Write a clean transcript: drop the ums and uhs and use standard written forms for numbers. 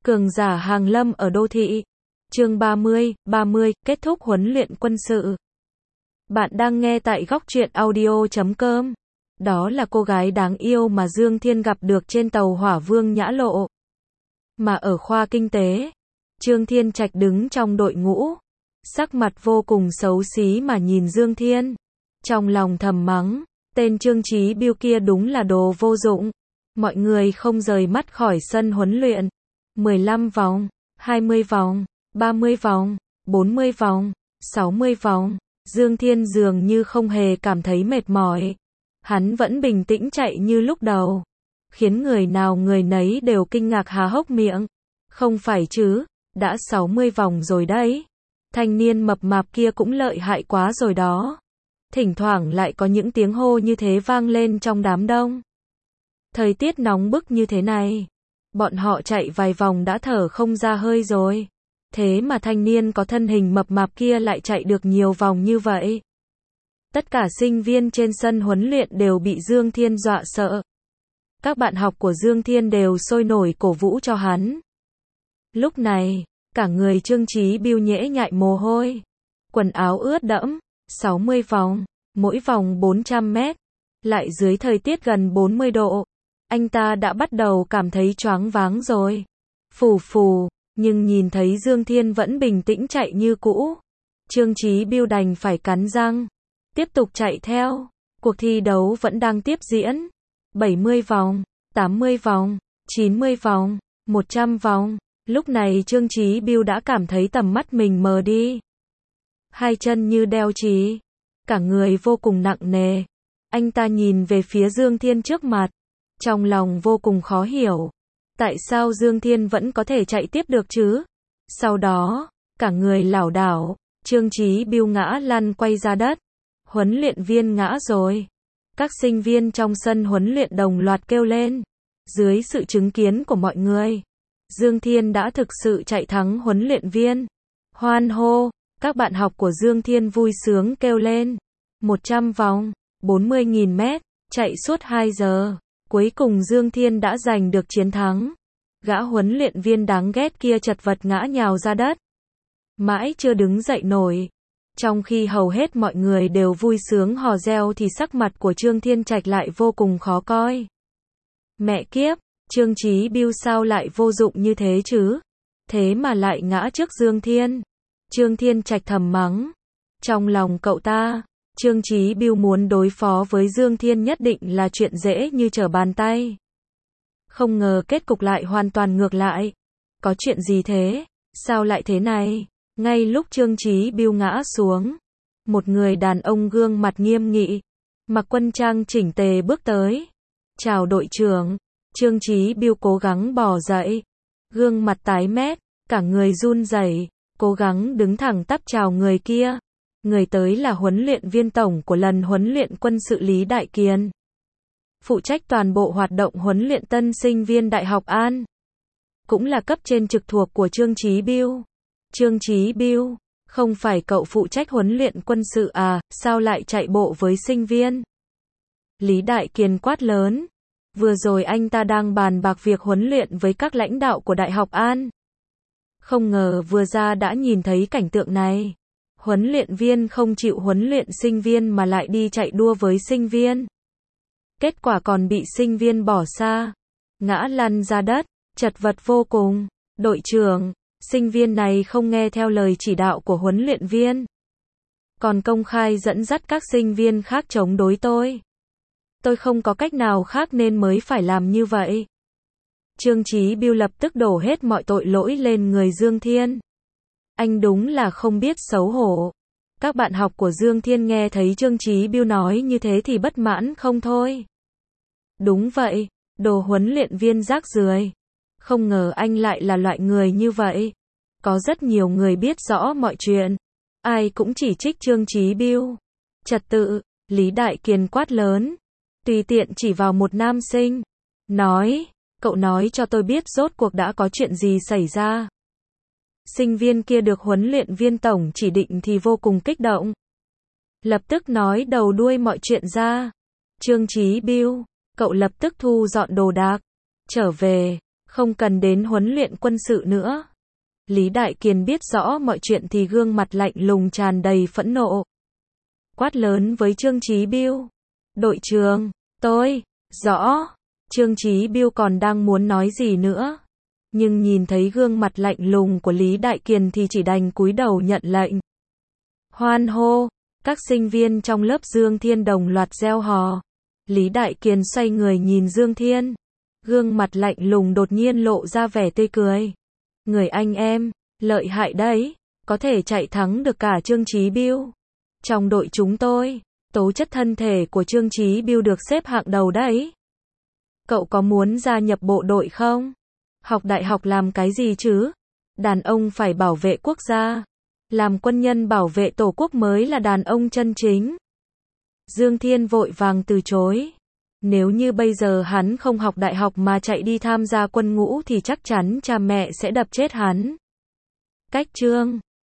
Cường giả hàng lâm ở đô thị. Chương 30, kết thúc huấn luyện quân sự. Bạn đang nghe tại góc truyện audio.com. Đó là cô gái đáng yêu mà Dương Thiên gặp được trên tàu Hỏa Vương Nhã Lộ. Mà ở khoa kinh tế, Trương Thiên Trạch đứng trong đội ngũ, sắc mặt vô cùng xấu xí mà nhìn Dương Thiên. Trong lòng thầm mắng, tên Trương Chí Biêu kia đúng là đồ vô dụng. Mọi người không rời mắt khỏi sân huấn luyện. 15 vòng, 20 vòng, 30 vòng, 40 vòng, 60 vòng. Dương Thiên dường như không hề cảm thấy mệt mỏi. Hắn vẫn bình tĩnh chạy như lúc đầu, khiến người nào người nấy đều kinh ngạc há hốc miệng. Không phải chứ, đã 60 vòng rồi đấy. Thanh niên mập mạp kia cũng lợi hại quá rồi đó. Thỉnh thoảng lại có những tiếng hô như thế vang lên trong đám đông. Thời tiết nóng bức như thế này, bọn họ chạy vài vòng đã thở không ra hơi rồi. Thế mà thanh niên có thân hình mập mạp kia lại chạy được nhiều vòng như vậy. Tất cả sinh viên trên sân huấn luyện đều bị Dương Thiên dọa sợ. Các bạn học của Dương Thiên đều sôi nổi cổ vũ cho hắn. Lúc này, cả người Trương Chí Biêu nhễ nhại mồ hôi. Quần áo ướt đẫm, 60 vòng, mỗi vòng 400 mét. Lại dưới thời tiết gần 40 độ. Anh ta đã bắt đầu cảm thấy choáng váng rồi. Phù phù, nhưng nhìn thấy Dương Thiên vẫn bình tĩnh chạy như cũ. Trương Chí Biêu đành phải cắn răng, tiếp tục chạy theo. Cuộc thi đấu vẫn đang tiếp diễn. 70 vòng, 80 vòng, 90 vòng, 100 vòng. Lúc này Trương Chí Biêu đã cảm thấy tầm mắt mình mờ đi. Hai chân như đeo chì, cả người vô cùng nặng nề. Anh ta nhìn về phía Dương Thiên trước mặt, trong lòng vô cùng khó hiểu. Tại sao Dương Thiên vẫn có thể chạy tiếp được chứ? Sau đó, cả người lảo đảo, Trương Chí Biêu ngã lăn quay ra đất. Huấn luyện viên ngã rồi. Các sinh viên trong sân huấn luyện đồng loạt kêu lên. Dưới sự chứng kiến của mọi người, Dương Thiên đã thực sự chạy thắng huấn luyện viên. Hoan hô, các bạn học của Dương Thiên vui sướng kêu lên. 100 vòng, 40.000 mét, chạy suốt 2 giờ. Cuối cùng Dương Thiên đã giành được chiến thắng. Gã huấn luyện viên đáng ghét kia chật vật ngã nhào ra đất. Mãi chưa đứng dậy nổi. Trong khi hầu hết mọi người đều vui sướng hò reo thì sắc mặt của Trương Thiên Trạch lại vô cùng khó coi. Mẹ kiếp, Trương Chí Biêu sao lại vô dụng như thế chứ? Thế mà lại ngã trước Dương Thiên. Trương Thiên Trạch thầm mắng. Trong lòng cậu ta, Trương Chí Biêu muốn đối phó với Dương Thiên nhất định là chuyện dễ như trở bàn tay. Không ngờ kết cục lại hoàn toàn ngược lại. Có chuyện gì thế? Sao lại thế này? Ngay lúc Trương Chí Biêu ngã xuống, một người đàn ông gương mặt nghiêm nghị, mặc quân trang chỉnh tề bước tới. Chào đội trưởng. Trương Chí Biêu cố gắng bò dậy, gương mặt tái mét, cả người run rẩy, cố gắng đứng thẳng tắp chào người kia. Người tới là huấn luyện viên tổng của lần huấn luyện quân sự Lý Đại Kiền, phụ trách toàn bộ hoạt động huấn luyện tân sinh viên Đại học An, cũng là cấp trên trực thuộc của Trương Chí Biêu. Trương Chí Biêu, không phải cậu phụ trách huấn luyện quân sự à, sao lại chạy bộ với sinh viên? Lý Đại Kiền quát lớn. Vừa rồi anh ta đang bàn bạc việc huấn luyện với các lãnh đạo của Đại học An. Không ngờ vừa ra đã nhìn thấy cảnh tượng này. Huấn luyện viên không chịu huấn luyện sinh viên mà lại đi chạy đua với sinh viên. Kết quả còn bị sinh viên bỏ xa, ngã lăn ra đất, chật vật vô cùng. Đội trưởng, sinh viên này không nghe theo lời chỉ đạo của huấn luyện viên, còn công khai dẫn dắt các sinh viên khác chống đối tôi. Tôi không có cách nào khác nên mới phải làm như vậy. Trương Chí Biêu lập tức đổ hết mọi tội lỗi lên người Dương Thiên. Anh đúng là không biết xấu hổ. Các bạn học của Dương Thiên nghe thấy Trương Chí Biêu nói như thế thì bất mãn không thôi. Đúng vậy, đồ huấn luyện viên rác rưởi. Không ngờ anh lại là loại người như vậy. Có rất nhiều người biết rõ mọi chuyện, ai cũng chỉ trích Trương Chí Biêu. Trật tự, Lý Đại Kiền quát lớn, tùy tiện chỉ vào một nam sinh, nói, cậu nói cho tôi biết rốt cuộc đã có chuyện gì xảy ra. Sinh viên kia được huấn luyện viên tổng chỉ định thì vô cùng kích động. Lập tức nói đầu đuôi mọi chuyện ra. Trương Chí Biêu, cậu lập tức thu dọn đồ đạc, trở về, Không cần đến huấn luyện quân sự nữa. Lý Đại Kiền biết rõ mọi chuyện thì gương mặt lạnh lùng tràn đầy phẫn nộ. Quát lớn với Trương Chí Bưu. Đội trưởng, tôi, rõ. Trương Chí Bưu còn đang muốn nói gì nữa. Nhưng nhìn thấy gương mặt lạnh lùng của Lý Đại Kiền thì chỉ đành cúi đầu nhận lệnh. Hoan hô, các sinh viên trong lớp Dương Thiên đồng loạt reo hò. Lý Đại Kiền xoay người nhìn Dương Thiên. Gương mặt lạnh lùng đột nhiên lộ ra vẻ tươi cười. Người anh em, lợi hại đấy, có thể chạy thắng được cả Trương Chí Bưu. Trong đội chúng tôi, tố chất thân thể của Trương Chí Bưu được xếp hạng đầu đấy. Cậu có muốn gia nhập bộ đội không? Học đại học làm cái gì chứ? Đàn ông phải bảo vệ quốc gia. Làm quân nhân bảo vệ tổ quốc mới là đàn ông chân chính. Dương Thiên vội vàng từ chối. Nếu như bây giờ hắn không học đại học mà chạy đi tham gia quân ngũ thì chắc chắn cha mẹ sẽ đập chết hắn. Cách chương